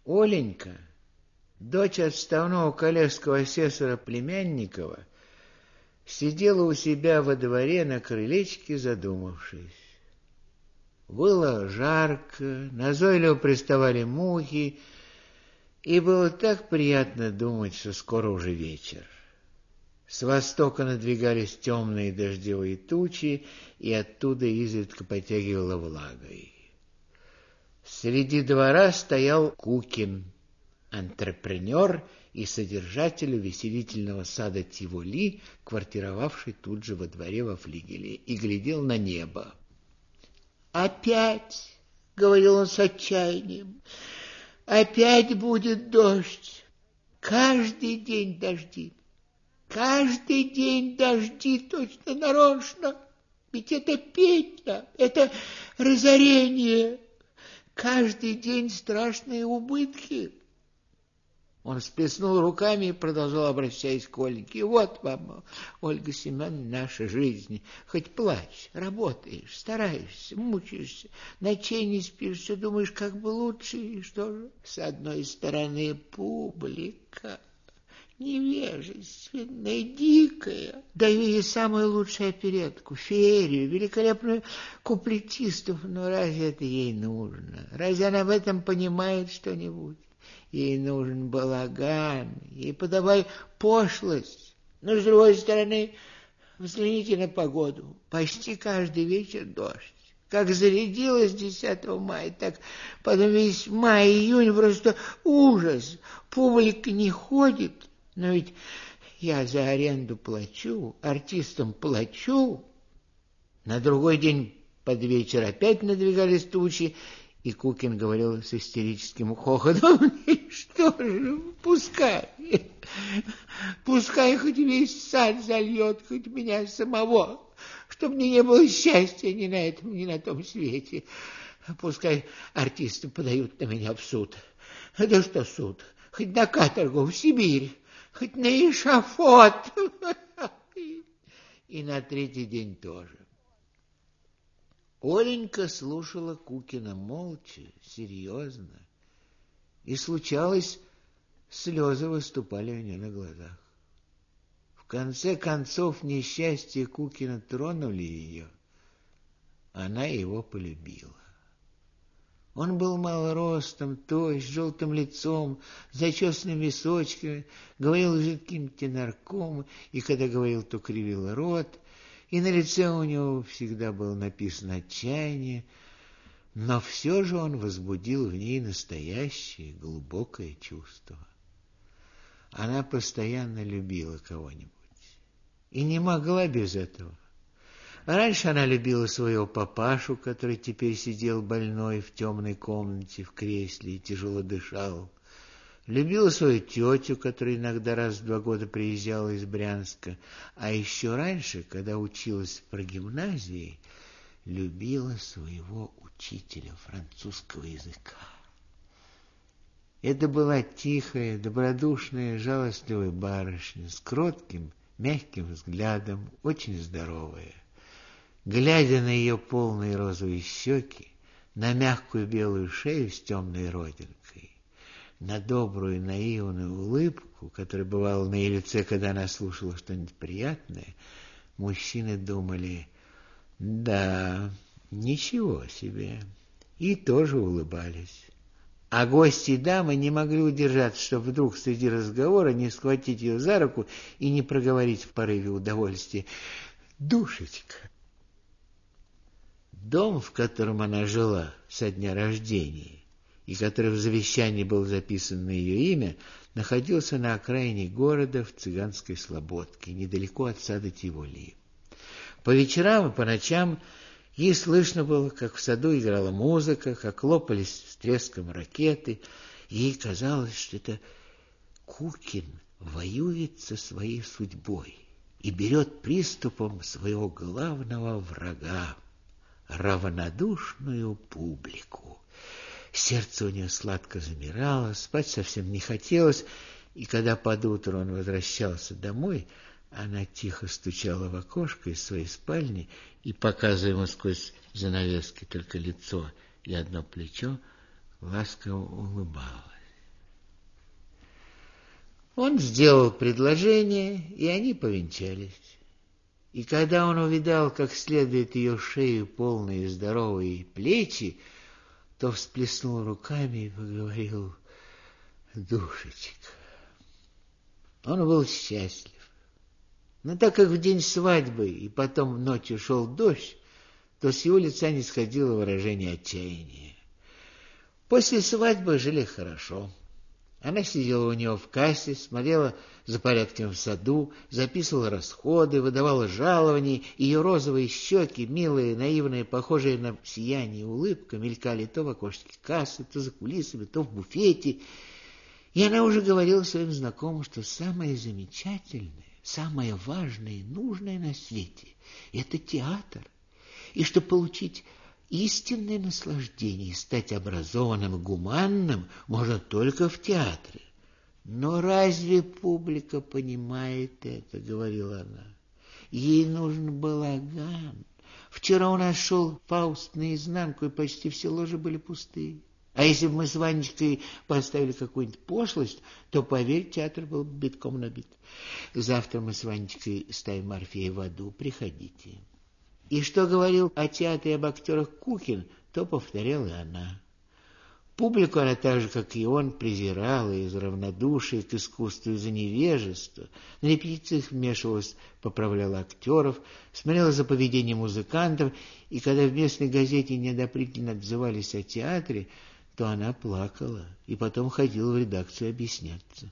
Оленька, дочь отставного коллежского асессора Племянникова, сидела у себя во дворе на крылечке, задумавшись. Было жарко, назойливо приставали мухи, и было так приятно думать, что скоро уже вечер. С востока надвигались темные дождевые тучи, и оттуда изредка потягивало влагой. Среди двора стоял Кукин, антрепренер и содержатель увеселительного сада Тиволи, квартировавший тут же во дворе во флигеле, и глядел на небо. «Опять, — говорил он с отчаянием, — опять будет дождь. Каждый день дожди. Каждый день дожди, точно нарочно. Ведь это петля, это разорение. Каждый день страшные убытки». Он всплеснул руками и продолжал, обращаясь к Ольге. «Вот вам, Ольга Семеновна, наша жизнь. Хоть плачь, работаешь, стараешься, мучаешься, ночей не спишь, все думаешь, как бы лучше. И что же? С одной стороны, публика невежественная, дикая. Даю ей самую лучшую оперетку, феерию, великолепную куплетистов. Но разве это ей нужно? Разве она в этом понимает что-нибудь? Ей нужен балаган, ей подавай пошлость. Но, с другой стороны, взгляните на погоду. Почти каждый вечер дождь. Как зарядилось 10 мая, так потом весь май, июнь просто ужас. Публика не ходит. Но ведь я за аренду плачу, артистам плачу. На другой день под вечер опять надвигались тучи, и Кукин говорил с истерическим хохотом: «Что же, пускай хоть весь сад зальет, хоть меня самого, чтобы мне не было счастья ни на этом, ни на том свете. Пускай артисты подают на меня в суд. Да что суд, хоть на каторгу, в Сибирь, хоть на эшафот». И на третий день тоже. Оленька слушала Кукина молча, серьезно, и, случалось, слезы выступали у нее на глазах. В конце концов, несчастья Кукина тронули ее. Она его полюбила. Он был малоростом, тощ, с желтым лицом, с зачесанными височками, говорил жидким тенорком, и когда говорил, то кривил рот, и на лице у него всегда было написано отчаяние, но все же он возбудил в ней настоящее глубокое чувство. Она постоянно любила кого-нибудь и не могла без этого. Раньше она любила своего папашу, который теперь сидел больной в темной комнате в кресле и тяжело дышал. Любила свою тетю, которая иногда раз в 2 года приезжала из Брянска. А еще раньше, когда училась в прогимназии, любила своего учителя французского языка. Это была тихая, добродушная, жалостливая барышня с кротким, мягким взглядом, очень здоровая. Глядя на ее полные розовые щеки, на мягкую белую шею с темной родинкой, на добрую наивную улыбку, которая бывала на ее лице, когда она слушала что-нибудь приятное, мужчины думали: да, ничего себе, и тоже улыбались. А гости и дамы не могли удержаться, чтобы вдруг среди разговора не схватить ее за руку и не проговорить в порыве удовольствия: «Душечка». Дом, в котором она жила со дня рождения, и который в завещании был записан на ее имя, находился на окраине города в Цыганской Слободке, недалеко от сада Тиволи. По вечерам и по ночам ей слышно было, как в саду играла музыка, как лопались с треском ракеты. Ей казалось, что это Кукин воюет со своей судьбой и берет приступом своего главного врага — равнодушную публику. Сердце у нее сладко замирало, спать совсем не хотелось, и когда под утро он возвращался домой, она тихо стучала в окошко из своей спальни и, показывая ему сквозь занавески только лицо и одно плечо, ласково улыбалась. Он сделал предложение, и они повенчались. И когда он увидал, как следует ее шею полные здоровые плечи, то всплеснул руками и поговорил: «Душечка». Он был счастлив. Но так как в день свадьбы и потом ночью шел дождь, то с его лица не сходило выражение отчаяния. После свадьбы жили хорошо. Она сидела у него в кассе, смотрела за порядком в саду, записывала расходы, выдавала жалования. Ее розовые щеки, милые, наивные, похожие на сияние улыбка, мелькали то в окошке кассы, то за кулисами, то в буфете. И она уже говорила своим знакомым, что самое замечательное, самое важное и нужное на свете — это театр. И что получить истинное наслаждение и стать образованным и гуманным можно только в театре. Но разве публика понимает это, говорила она. Ей нужен балаган. Вчера у нас шел Фауст наизнанку, и почти все ложи были пустые. А если бы мы с Ванечкой поставили какую-нибудь пошлость, то, поверь, театр был битком набит. Завтра мы с Ванечкой ставим Орфея в аду, приходите. И что говорил о театре и об актерах Кукин, то повторяла и она. Публику она так же, как и он, презирала из равнодушия к искусству, из-за невежества. На репетициях вмешивалась, поправляла актеров, смотрела за поведением музыкантов, и когда в местной газете неодобрительно отзывались о театре, то она плакала и потом ходила в редакцию объясняться.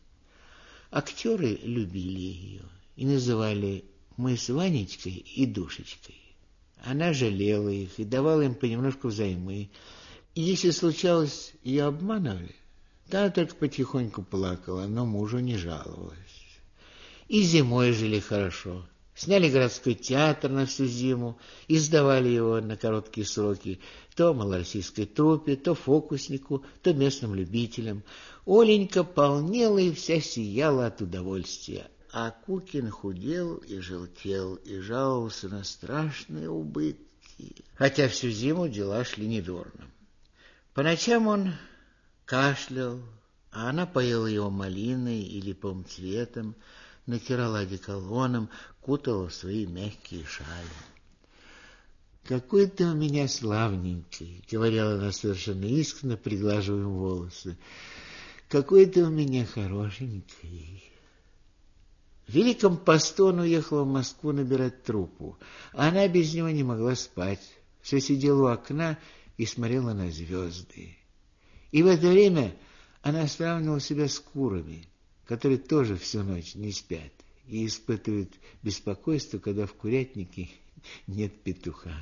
Актеры любили ее и называли «мы с Ванечкой и Душечкой». Она жалела их и давала им понемножку взаймы. И если случалось, ее обманывали, то она только потихоньку плакала, но мужу не жаловалась. И зимой жили хорошо. Сняли городской театр на всю зиму и сдавали его на короткие сроки то малороссийской труппе, то фокуснику, то местным любителям. Оленька полнела и вся сияла от удовольствия. А Кукин худел и желтел, и жаловался на страшные убытки, хотя всю зиму дела шли недурно. По ночам он кашлял, а она поила его малиной или помцветом, натирала одеколоном, кутала в свои мягкие шали. «Какой ты у меня славненький», — говорила она совершенно искренне, приглаживая волосы. «Какой ты у меня хорошенький». В Великом посту он уехал в Москву набирать труппу. Она без него не могла спать. Все сидела у окна и смотрела на звезды. И в это время она сравнивала себя с курами, которые тоже всю ночь не спят и испытывают беспокойство, когда в курятнике нет петуха.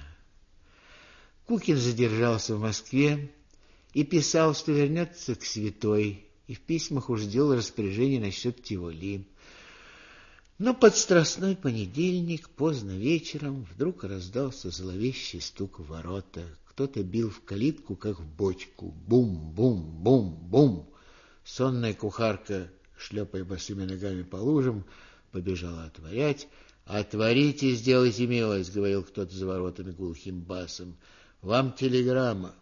Кукин задержался в Москве и писал, что вернется к святой, и в письмах уж сделал распоряжение насчет Тиволи. Но под страстной понедельник, поздно вечером, вдруг раздался зловещий стук в ворота. Кто-то бил в калитку, как в бочку. Бум-бум-бум-бум. Сонная кухарка, шлепая босыми ногами по лужам, побежала отворять. «Отворите, сделайте милость», — говорил кто-то за воротами глухим басом. «Вам телеграмма».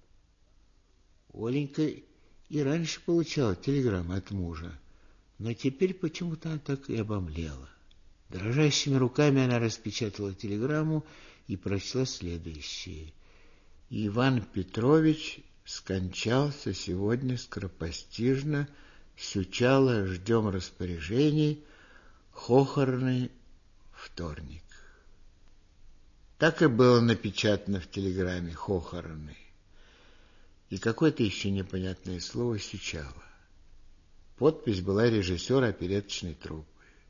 Оленька и раньше получала телеграммы от мужа, но теперь почему-то она так и обомлела. Дрожащими руками она распечатала телеграмму и прочла следующее. «Иван Петрович скончался сегодня скоропостижно. Сючало, ждем распоряжений. Хохорный вторник». Так и было напечатано в телеграмме «Хохорный». И какое-то еще непонятное слово «Сючало». Подпись была режиссера опереточной труппы.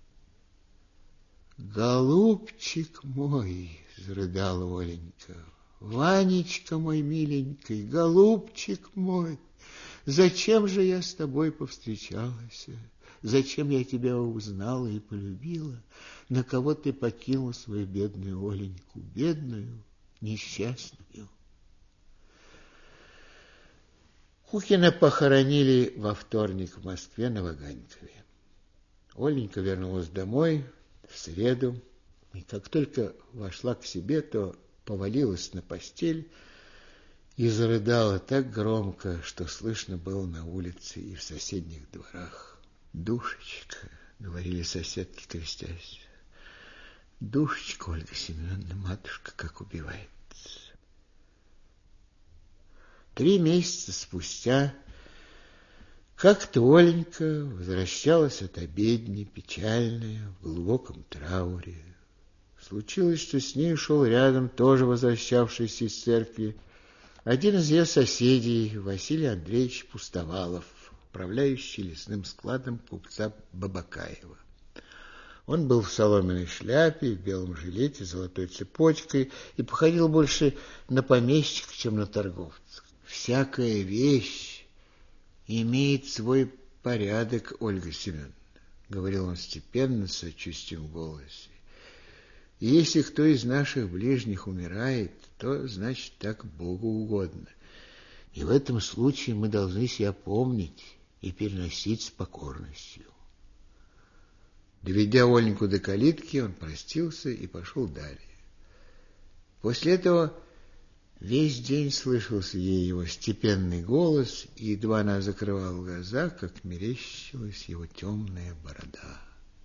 «Голубчик мой!» — зарыдала Оленька. «Ванечка мой миленький, голубчик мой! Зачем же я с тобой повстречалась? Зачем я тебя узнала и полюбила? На кого ты покинул свою бедную Оленьку, бедную, несчастную?» Кукина похоронили во вторник в Москве на Ваганькове. Оленька вернулась домой в среду, и как только вошла к себе, то повалилась на постель и зарыдала так громко, что слышно было на улице и в соседних дворах. Душечка, говорили соседки, крестясь. Душечка, Ольга Семеновна, матушка, как убивает. 3 месяца спустя как-то Оленька возвращалась от обедни, печальная, в глубоком трауре. Случилось, что с ней шел рядом, тоже возвращавшийся из церкви, один из ее соседей, Василий Андреевич Пустовалов, управляющий лесным складом купца Бабакаева. Он был в соломенной шляпе, в белом жилете с золотой цепочкой и походил больше на помещика, чем на торговца. Всякая вещь имеет свой порядок, Ольга Семеновна, говорил он степенно, с сочувствием в голосе. И если кто из наших ближних умирает, то, значит, так Богу угодно. И в этом случае мы должны себя помнить и переносить с покорностью. Доведя Оленьку до калитки, он простился и пошел далее. После этого весь день слышался ей его степенный голос, и едва она закрывала глаза, как мерещилась его темная борода.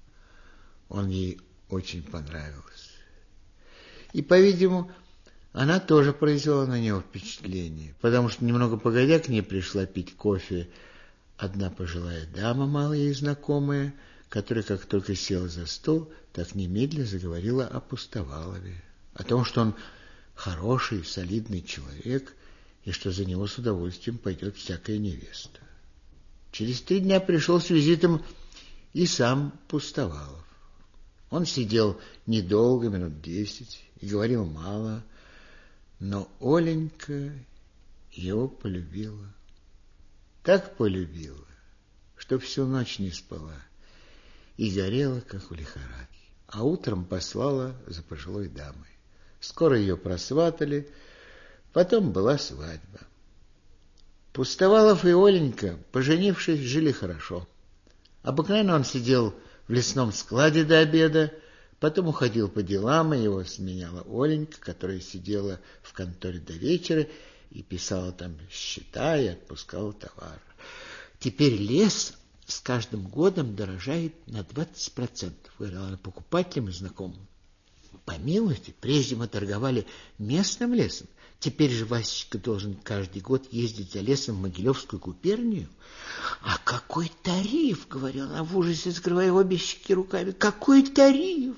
Он ей очень понравился. И, по-видимому, она тоже произвела на него впечатление, потому что немного погодя к ней пришла пить кофе одна пожилая дама, мало ей знакомая, которая, как только села за стол, так немедленно заговорила о Пустовалове, о том, что он хороший, солидный человек, и что за него с удовольствием пойдет всякая невеста. Через 3 дня пришел с визитом и сам Пустовалов. Он сидел недолго, минут 10, и говорил мало, но Оленька его полюбила. Так полюбила, что всю ночь не спала и горела, как в лихорадке. А утром послала за пожилой дамой. Скоро ее просватали, потом была свадьба. Пустовалов и Оленька, поженившись, жили хорошо. Обыкновенно он сидел в лесном складе до обеда, потом уходил по делам, и его сменяла Оленька, которая сидела в конторе до вечера и писала там счета и отпускала товар. Теперь лес с каждым годом дорожает на 20%, говорила она покупателям и знакомым. Помилуйте, прежде мы торговали местным лесом, теперь же Васечка должен каждый год ездить за лесом в Могилевскую губернию. А какой тариф, говорила она в ужасе, закрывая обе щеки руками, какой тариф!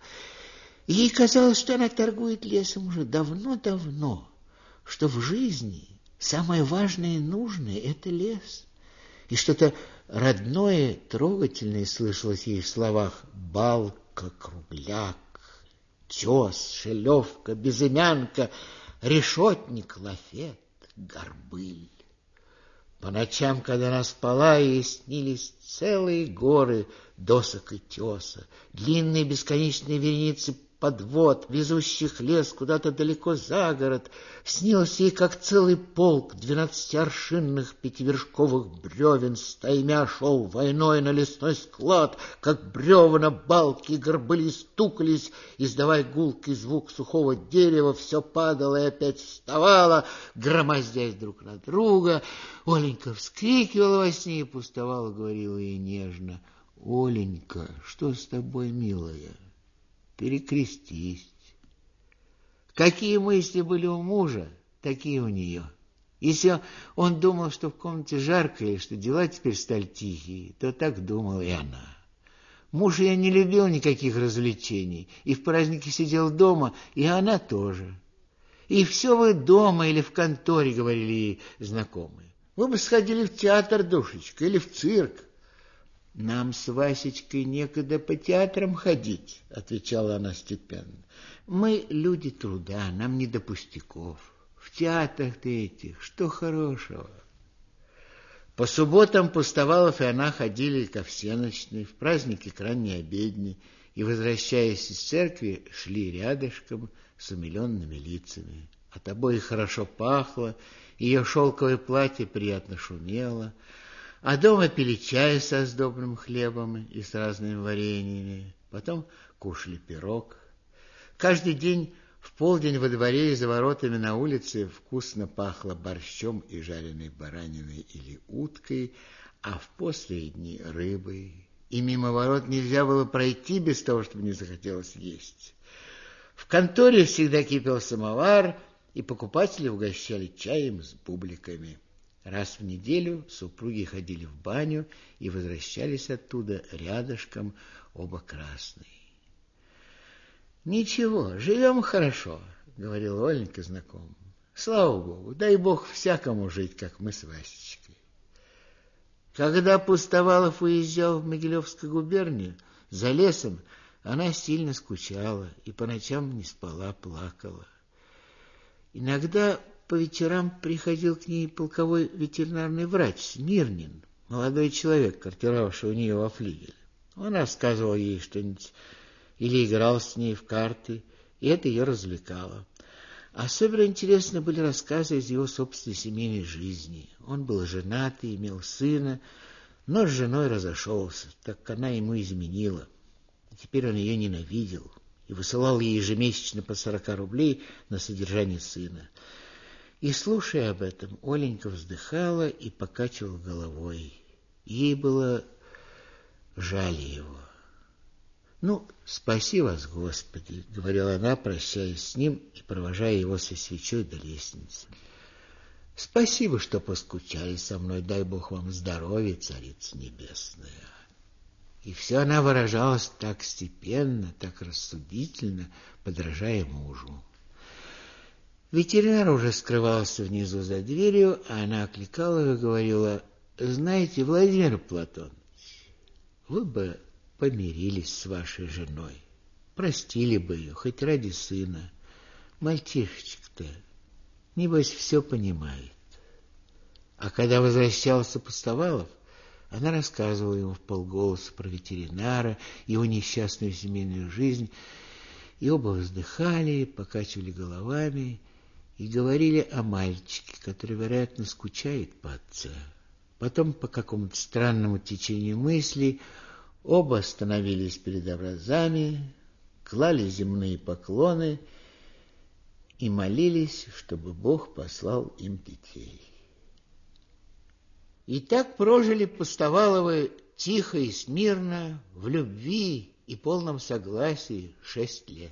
Ей казалось, что она торгует лесом уже давно-давно, что в жизни самое важное и нужное — это лес. И что-то родное, трогательное слышалось ей в словах: балка, кругляк, тес, шелевка, безымянка, решетник, лафет, горбыль. По ночам, когда она спала, ей снились целые горы досок и теса, длинные бесконечные вереницы подвод, везущих лес куда-то далеко за город. Снилось ей, как целый полк 12-аршинных пятивершковых бревен стаймя шел войной на лесной склад, как бревна, балки, горбыли стукались, издавая гулкий звук сухого дерева, все падало и опять вставало, громоздясь друг на друга. Оленька вскрикивала во сне и Пустовалов говорила ей нежно: «Оленька, что с тобой, милая? Перекрестись». Какие мысли были у мужа, такие у нее. Если он думал, что в комнате жарко или что дела теперь стали тихие, то так думала и она. Муж ее не любил никаких развлечений, и в праздники сидел дома, и она тоже. И все вы дома или в конторе, говорили ей знакомые. Вы бы сходили в театр, душечка, или в цирк. Нам с Васечкой некогда по театрам ходить, отвечала она степенно. Мы люди труда, нам не до пустяков. В театрах-то этих что хорошего? По субботам Пустовалов и она ходили ко всеночной, в праздники к ранней обедне, и, возвращаясь из церкви, шли рядышком с умиленными лицами. От обоих хорошо пахло, ее шелковое платье приятно шумело, а дома пили чай со сдобным хлебом и с разными вареньями, потом кушали пирог. Каждый день в полдень во дворе и за воротами на улице вкусно пахло борщом и жареной бараниной или уткой, а в постные дни рыбой. И мимо ворот нельзя было пройти без того, чтобы не захотелось есть. В конторе всегда кипел самовар, и покупатели угощали чаем с бубликами. Раз в неделю супруги ходили в баню и возвращались оттуда рядышком, оба красные. «Ничего, живем хорошо», — говорил Оленька знакомым. «Слава Богу, дай Бог всякому жить, как мы с Васечкой». Когда Пустовалов уезжал в Могилевскую губернию, за лесом она сильно скучала и по ночам не спала, плакала. Иногда по вечерам приходил к ней полковой ветеринарный врач Смирнин, молодой человек, квартировавший у нее во флигеле. Он рассказывал ей что-нибудь или играл с ней в карты, и это ее развлекало. Особенно интересны были рассказы из его собственной семейной жизни. Он был женат и имел сына, но с женой разошелся, так как она ему изменила. И теперь он ее ненавидел и высылал ей ежемесячно по 40 рублей на содержание сына. И, слушая об этом, Оленька вздыхала и покачивала головой. Ей было жаль его. «Ну, спаси вас, Господи», — говорила она, прощаясь с ним и провожая его со свечой до лестницы. «Спасибо, что поскучали со мной, дай Бог вам здоровья, Царица Небесная». И все она выражалась так степенно, так рассудительно, подражая мужу. Ветеринар уже скрывался внизу за дверью, а она окликала его и говорила: «Знаете, Владимир Платонович, вы бы помирились с вашей женой, простили бы ее, хоть ради сына. Мальчишечек-то, небось, все понимает». А когда возвращался Пустовалов, она рассказывала ему вполголоса про ветеринара, его несчастную семейную жизнь, и оба вздыхали, покачивали головами и говорили о мальчике, который, вероятно, скучает по отцу. Потом, по какому-то странному течению мыслей, оба становились перед образами, клали земные поклоны и молились, чтобы Бог послал им детей. И так прожили Пустоваловы тихо и смирно, в любви и полном согласии 6 лет.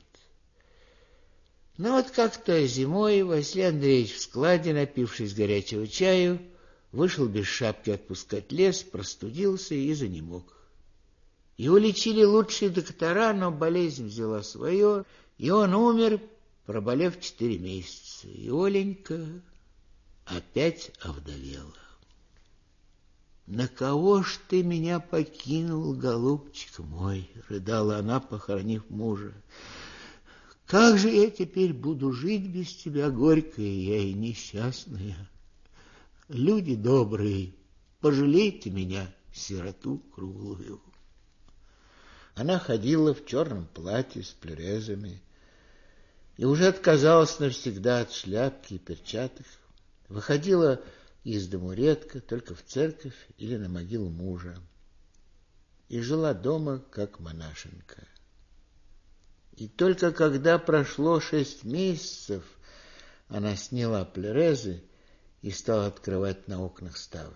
Но вот как-то зимой Василий Андреевич в складе, напившись горячего чаю, вышел без шапки отпускать лес, простудился и занемог. Его лечили лучшие доктора, но болезнь взяла свое, и он умер, проболев 4 месяца. И Оленька опять овдовела. «На кого ж ты меня покинул, голубчик мой?» — рыдала она, похоронив мужа. «Как же я теперь буду жить без тебя, горькая я и несчастная? Люди добрые, пожалейте меня, сироту круглую». Она ходила в черном платье с плюрезами и уже отказалась навсегда от шляпки и перчаток. Выходила из дому редко, только в церковь или на могилу мужа. И жила дома, как монашенка. И только когда прошло 6 месяцев, она сняла плюрезы и стала открывать на окнах ставни.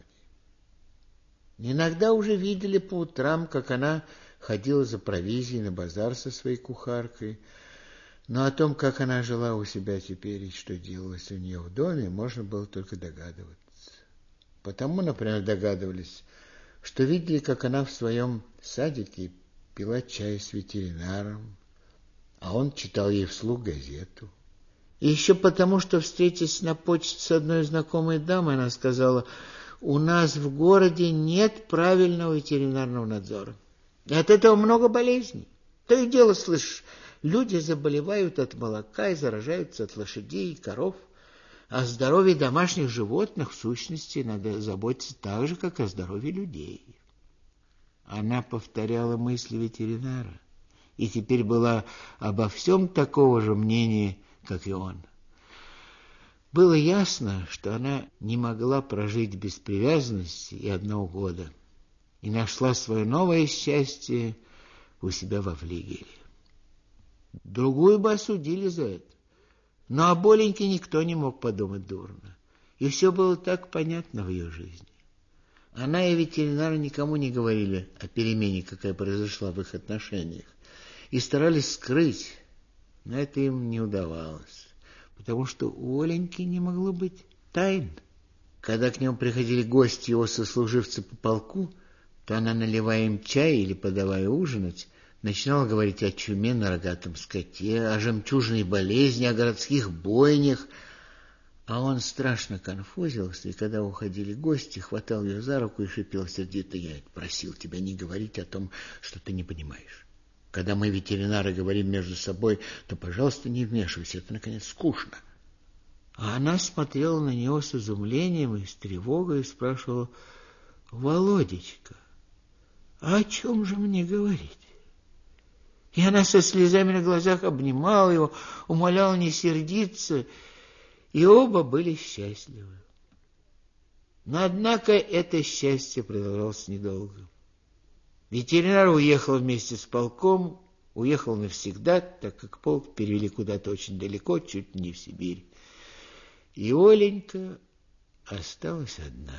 Иногда уже видели по утрам, как она ходила за провизией на базар со своей кухаркой, но о том, как она жила у себя теперь и что делалось у нее в доме, можно было только догадываться. Потому, например, догадывались, что видели, как она в своем садике пила чай с ветеринаром, а он читал ей вслух газету. И еще потому, что, встретясь на почте с одной знакомой дамой, она сказала: «У нас в городе нет правильного ветеринарного надзора. И от этого много болезней. То и дело, слышишь, люди заболевают от молока и заражаются от лошадей и коров. О здоровье домашних животных, в сущности, надо заботиться так же, как о здоровье людей». Она повторяла мысли ветеринара и теперь была обо всем такого же мнения, как и он. Было ясно, что она не могла прожить без привязанности и 1 года, и нашла свое новое счастье у себя во флигеле. Другую бы осудили за это. Но о Боленьке никто не мог подумать дурно. И все было так понятно в ее жизни. Она и ветеринары никому не говорили о перемене, какая произошла в их отношениях, и старались скрыть, но это им не удавалось, потому что у Оленьки не могло быть тайн. Когда к нему приходили гости, его сослуживцы по полку, то она, наливая им чай или подавая ужинать, начинала говорить о чуме на рогатом скоте, о жемчужной болезни, о городских бойнях. А он страшно конфузился, и когда уходили гости, хватал ее за руку и шипел сердито: «Я просил тебя не говорить о том, что ты не понимаешь. Когда мы, ветеринары, говорим между собой, то, пожалуйста, не вмешивайся, это, наконец, скучно». А она смотрела на него с изумлением и с тревогой и спрашивала: «Володечка, а о чем же мне говорить?» И она со слезами на глазах обнимала его, умоляла не сердиться, и оба были счастливы. Но, однако, это счастье продолжалось недолго. Ветеринар уехал вместе с полком, уехал навсегда, так как полк перевели куда-то очень далеко, чуть не в Сибирь. И Оленька осталась одна.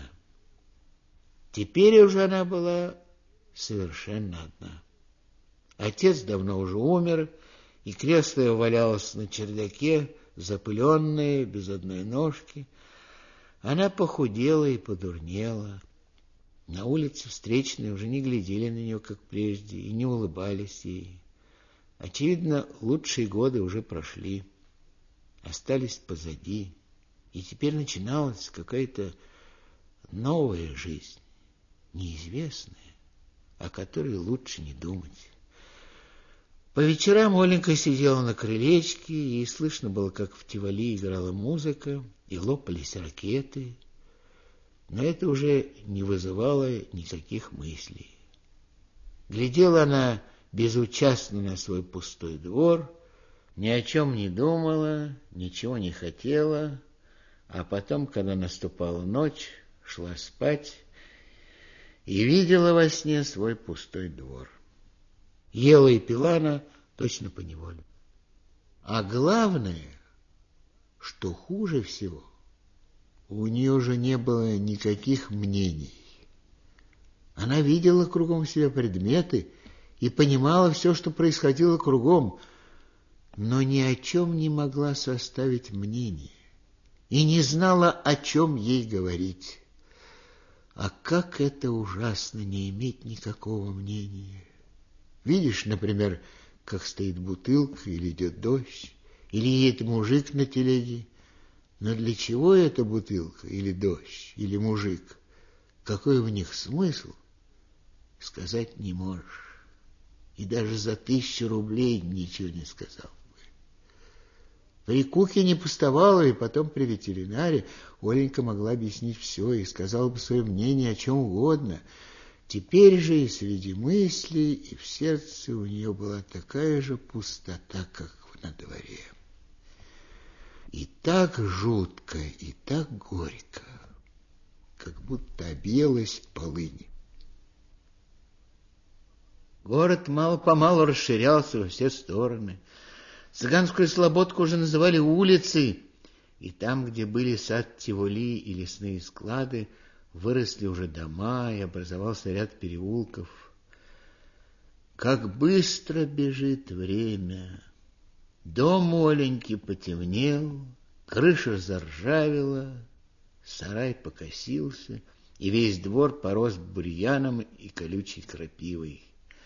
Теперь уже она была совершенно одна. Отец давно уже умер, и кресло его валялось на чердаке, запыленное, без одной ножки. Она похудела и подурнела. На улице встречные уже не глядели на нее, как прежде, и не улыбались ей. Очевидно, лучшие годы уже прошли, остались позади, и теперь начиналась какая-то новая жизнь, неизвестная, о которой лучше не думать. По вечерам Оленька сидела на крылечке, и слышно было, как в Тиволи играла музыка, и лопались ракеты, но это уже не вызывало никаких мыслей. Глядела она безучастно на свой пустой двор, ни о чем не думала, ничего не хотела, а потом, когда наступала ночь, шла спать и видела во сне свой пустой двор. Ела и пила она точно поневоле. А главное, что хуже всего, у нее уже не было никаких мнений. Она видела кругом себя предметы и понимала все, что происходило кругом, но ни о чем не могла составить мнение и не знала, о чем ей говорить. А как это ужасно не иметь никакого мнения! Видишь, например, как стоит бутылка, или идет дождь, или едет мужик на телеге. Но для чего эта бутылка, или дождь, или мужик? Какой в них смысл, сказать не можешь. И даже за 1000 рублей ничего не сказал бы. При Куке не пустовала, и потом при ветеринаре Оленька могла объяснить все и сказала бы свое мнение о чем угодно. Теперь же и среди мыслей, и в сердце у нее была такая же пустота, как на дворе. И так жутко, и так горько, как будто объелась полынь. Город мало-помалу расширялся во все стороны. Цыганскую слободку уже называли улицей, и там, где были сад Тиволи и лесные склады, выросли уже дома, и образовался ряд переулков. Как быстро бежит время! Дом Оленьки потемнел, крыша заржавела, сарай покосился, и весь двор порос бурьяном и колючей крапивой.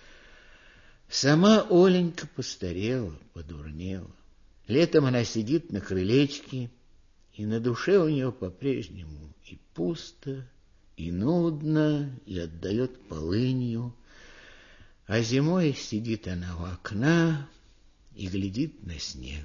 Сама Оленька постарела, подурнела. Летом она сидит на крылечке, и на душе у нее по-прежнему и пусто, и нудно, и отдает полынью. А зимой сидит она у окна и глядит на снег.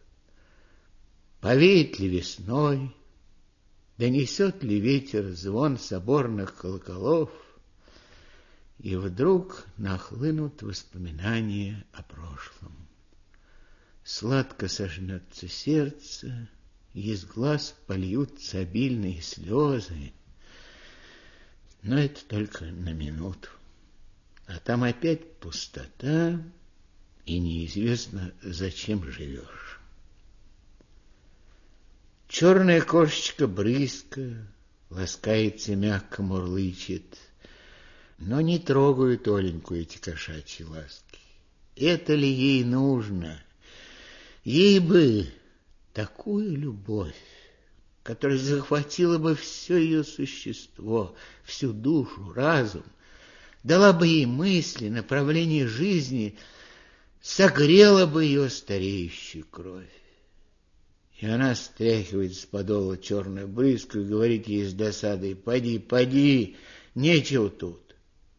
Повеет ли весной, донесет ли ветер звон соборных колоколов, и вдруг нахлынут воспоминания о прошлом. Сладко сожмется сердце, и из глаз польются обильные слезы, но это только на минуту. А там опять пустота, и неизвестно, зачем живешь. Черная кошечка Брыська ласкается и мягко мурлычет. Но не трогают Оленьку эти кошачьи ласки. Это ли ей нужно? Ей бы такую любовь, которая захватила бы все ее существо, всю душу, разум, дала бы ей мысли, направление жизни, согрела бы ее стареющую кровь. И она стряхивает с подола черную брызгу и говорит ей с досадой: «Поди, поди, нечего тут».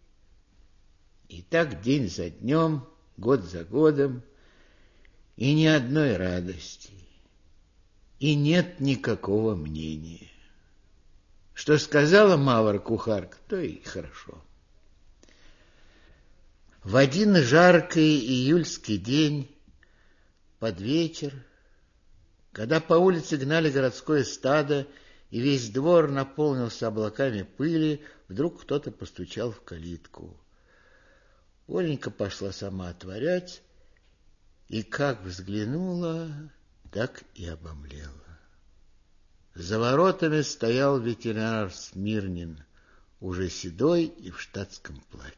И так день за днем, год за годом, и ни одной радости, и нет никакого мнения. Что сказала Мавра-кухарка, то и хорошо. В один жаркий июльский день, под вечер, когда по улице гнали городское стадо, и весь двор наполнился облаками пыли, вдруг кто-то постучал в калитку. Оленька пошла сама отворять, и как взглянула, так и обомлела. За воротами стоял ветеринар Смирнин, уже седой и в штатском платье.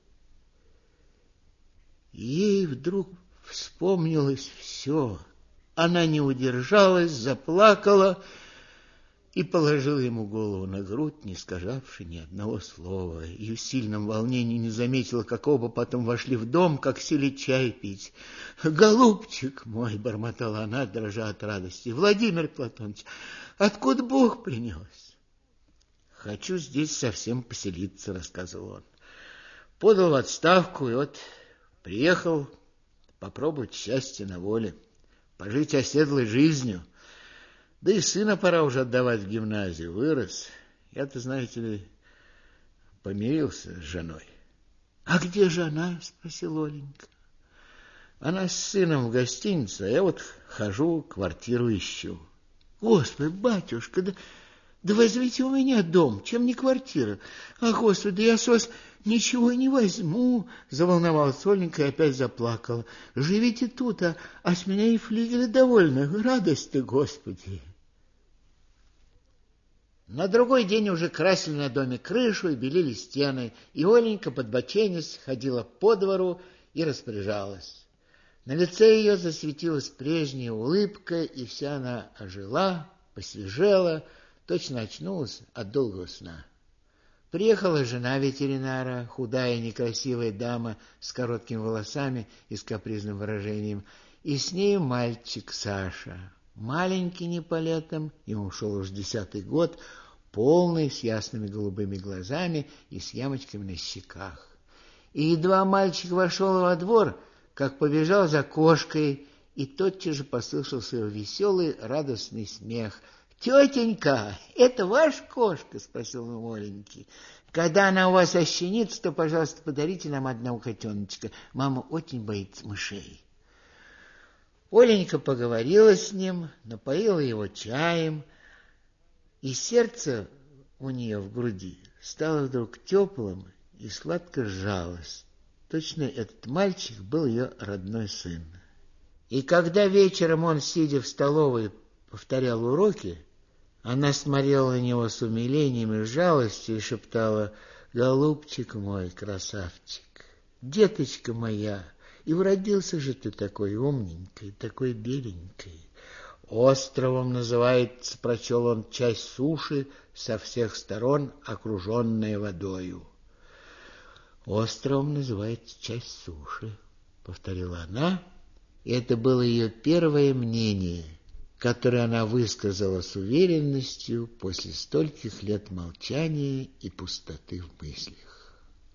Ей вдруг вспомнилось все. Она не удержалась, заплакала и положила ему голову на грудь, не сказавши ни одного слова. И в сильном волнении не заметила, как оба потом вошли в дом, как сели чай пить. «Голубчик мой!» — бормотала она, дрожа от радости. «Владимир Платоныч, откуда Бог принес?» «Хочу здесь совсем поселиться», — рассказывал он. «Подал в отставку, и вот приехал попробовать счастье на воле, пожить оседлой жизнью. Да и сына пора уже отдавать в гимназию, вырос. Я-то, знаете ли, помирился с женой». «А где же она?» — спросил Оленька. «Она с сыном в гостинице, а я вот хожу, квартиру ищу». «Господи, батюшка, да возьмите у меня дом, чем не квартира. А, Господи, я с вас ничего не возьму», — заволновалась Оленька и опять заплакала. «Живите тут, а с меня и флигеля довольно. Радость-то, Господи». На другой день уже красили на доме крышу и белили стены, и Оленька, подбоченясь, ходила по двору и распоряжалась. На лице ее засветилась прежняя улыбка, и вся она ожила, посвежела, точно очнулась от долгого сна. Приехала жена ветеринара, худая некрасивая дама с короткими волосами и с капризным выражением, и с нею мальчик Саша, маленький неполетом, ему шел уж 10-й год, полный, с ясными голубыми глазами и с ямочками на щеках. И едва мальчик вошел во двор, как побежал за кошкой, и тотчас же послышался его веселый, радостный смех. «Тетенька, это ваша кошка?» — спросил он у Оленьки. «Когда она у вас ощенится, то, пожалуйста, подарите нам одного котеночка. Мама очень боится мышей». Оленька поговорила с ним, напоила его чаем, и сердце у нее в груди стало вдруг теплым и сладко сжалось. Точно этот мальчик был ее родной сын. И когда вечером он, сидя в столовой, повторял уроки, она смотрела на него с умилением и жалостью и шептала: «Голубчик мой, красавчик, деточка моя, и уродился же ты такой умненькой, такой беленькой. Островом называется, прочел он, часть суши, со всех сторон окруженная водою». «Островом называется часть суши», — повторила она, и это было ее первое мнение, которое она высказала с уверенностью после стольких лет молчания и пустоты в мыслях.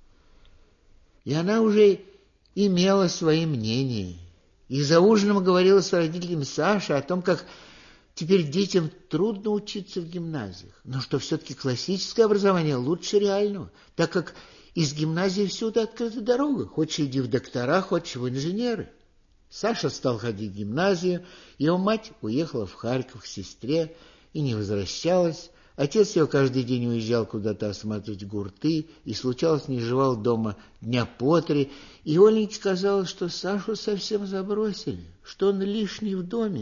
И она уже имела свои мнения, и за ужином говорила с родителями Саши о том, как теперь детям трудно учиться в гимназиях, но что все-таки классическое образование лучше реального, так как из гимназии всюду открыта дорога, хочешь иди в доктора, хочешь в инженеры. Саша стал ходить в гимназию, его мать уехала в Харьков к сестре и не возвращалась. Отец его каждый день уезжал куда-то осматривать гурты и, случалось, не жевал дома дня по 3, и Оленьке казалось, что Сашу совсем забросили, что он лишний в доме,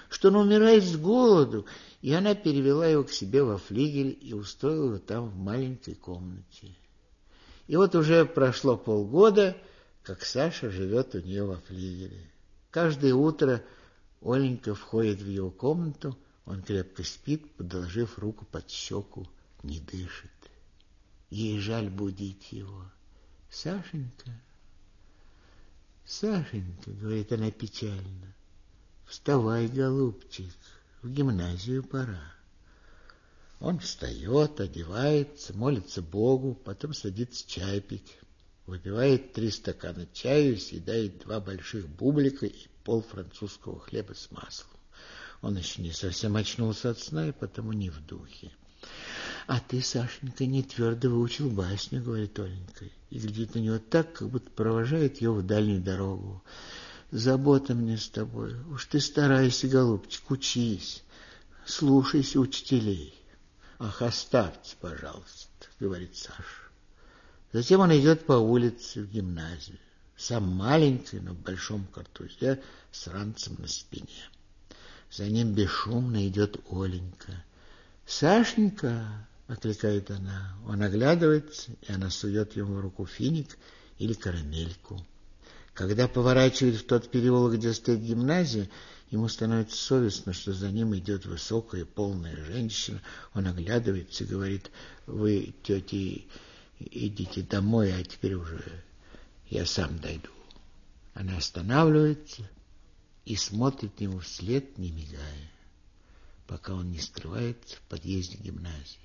что он умирает с голоду, и она перевела его к себе во флигель и устроила его там в маленькой комнате. И вот уже прошло полгода, как Саша живет у нее во флигеле. Каждое утро Оленька входит в его комнату, он крепко спит, подложив руку под щеку, не дышит. Ей жаль будить его. «Сашенька, Сашенька, — говорит она печально, — вставай, голубчик, в гимназию пора». Он встает, одевается, молится Богу, потом садится чай пить. Выпивает 3 стакана чаю, съедает 2 больших бублика и пол французского хлеба с маслом. Он еще не совсем очнулся от сна и потому не в духе. «А ты, Сашенька, не твердо выучил басню, — говорит Оленька, и глядит на него так, как будто провожает ее в дальнюю дорогу. Забота мне с тобой. Уж ты старайся, голубчик, учись, слушайся учителей». «Ах, оставьте, пожалуйста, — говорит Саша». Затем он идет по улице в гимназию, сам маленький, но в большом картузе, с ранцем на спине. За ним бесшумно идет Оленька. «Сашенька, — окликает она. Он оглядывается, и она сует ему в руку финик или карамельку. Когда поворачивает в тот переулок, где стоит гимназия, ему становится совестно, что за ним идет высокая, полная женщина. Он оглядывается и говорит: «Вы, тетя, идите домой, а теперь уже я сам дойду». Она останавливается и смотрит ему вслед, не мигая, пока он не скрывается в подъезде гимназии.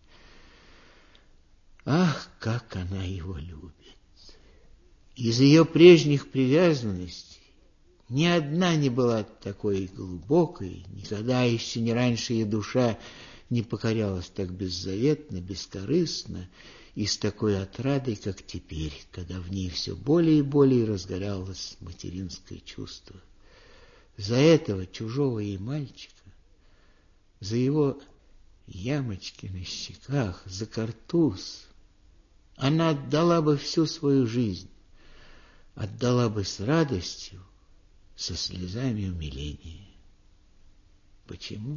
Ах, как она его любит! Из ее прежних привязанностей ни одна не была такой глубокой, никогда еще не раньше ее душа не покорялась так беззаветно, бескорыстно и с такой отрадой, как теперь, когда в ней все более и более разгоралось материнское чувство. За этого чужого ей мальчика, за его ямочки на щеках, за картуз она отдала бы всю свою жизнь, отдала бы с радостью, со слезами умиления. Почему?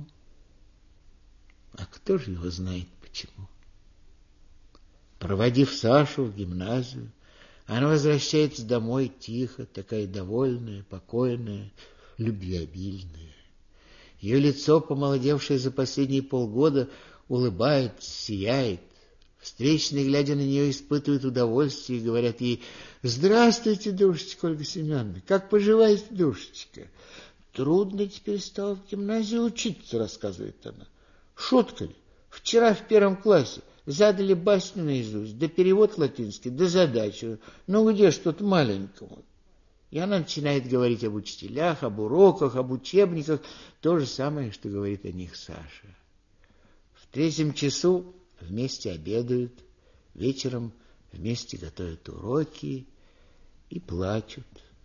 А кто же его знает почему? Проводив Сашу в гимназию, она возвращается домой тихо, такая довольная, покойная, любвеобильная. Ее лицо, помолодевшее за последние полгода, улыбается, сияет. Встречные, глядя на нее, испытывают удовольствие и говорят ей: «Здравствуйте, душечка Ольга Семеновна, как поживаете, душечка?» «Трудно теперь стало в гимназии учиться», — рассказывает она. «Шутка ли? Вчера в 1 классе задали басню наизусть, да перевод латинский, да задачу. Ну где ж тут маленькому?» И она начинает говорить об учителях, об уроках, об учебниках, то же самое, что говорит о них Саша. В 3 часу вместе обедают, вечером вместе готовят уроки и плачут.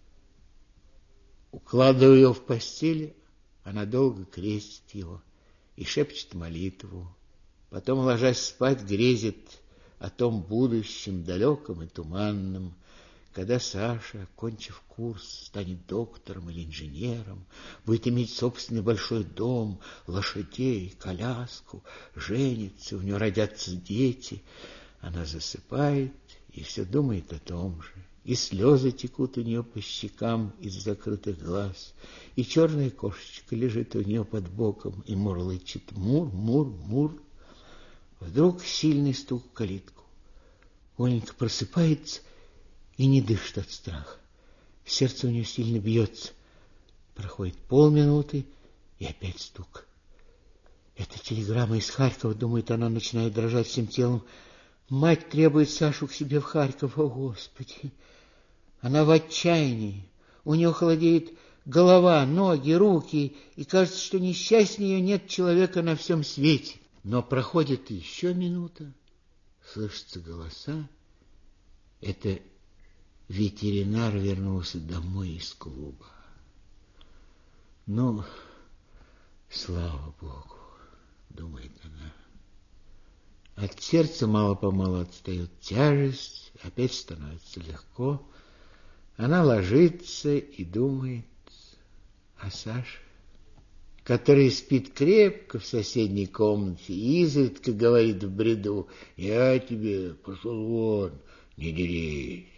Укладывая ее в постель, она долго крестит его и шепчет молитву. Потом, ложась спать, грезит о том будущем, далеком и туманном, когда Саша, окончив курс, станет доктором или инженером, будет иметь собственный большой дом, лошадей, коляску, женится, у нее родятся дети. Она засыпает и все думает о том же. И слезы текут у нее по щекам из закрытых глаз, и черная кошечка лежит у нее под боком и мурлычет: «Мур, мур, мур». Вдруг сильный стук в калитку. Оленька просыпается и не дышит от страха. Сердце у нее сильно бьется. Проходит полминуты, и опять стук. Это телеграмма из Харькова, думает она, начинает дрожать всем телом. Мать требует Сашу к себе в Харьков. О, Господи! Она в отчаянии. У нее холодеет голова, ноги, руки, и кажется, что несчастнее ее нет человека на всем свете. Но проходит еще минута, слышатся голоса. Это ветеринар вернулся домой из клуба. Ну, слава Богу, думает она. От сердца мало-помалу отстает тяжесть, опять становится легко. Она ложится и думает о Саше, который спит крепко в соседней комнате и изредка говорит в бреду: «Я тебе, пошел вон, не дерись».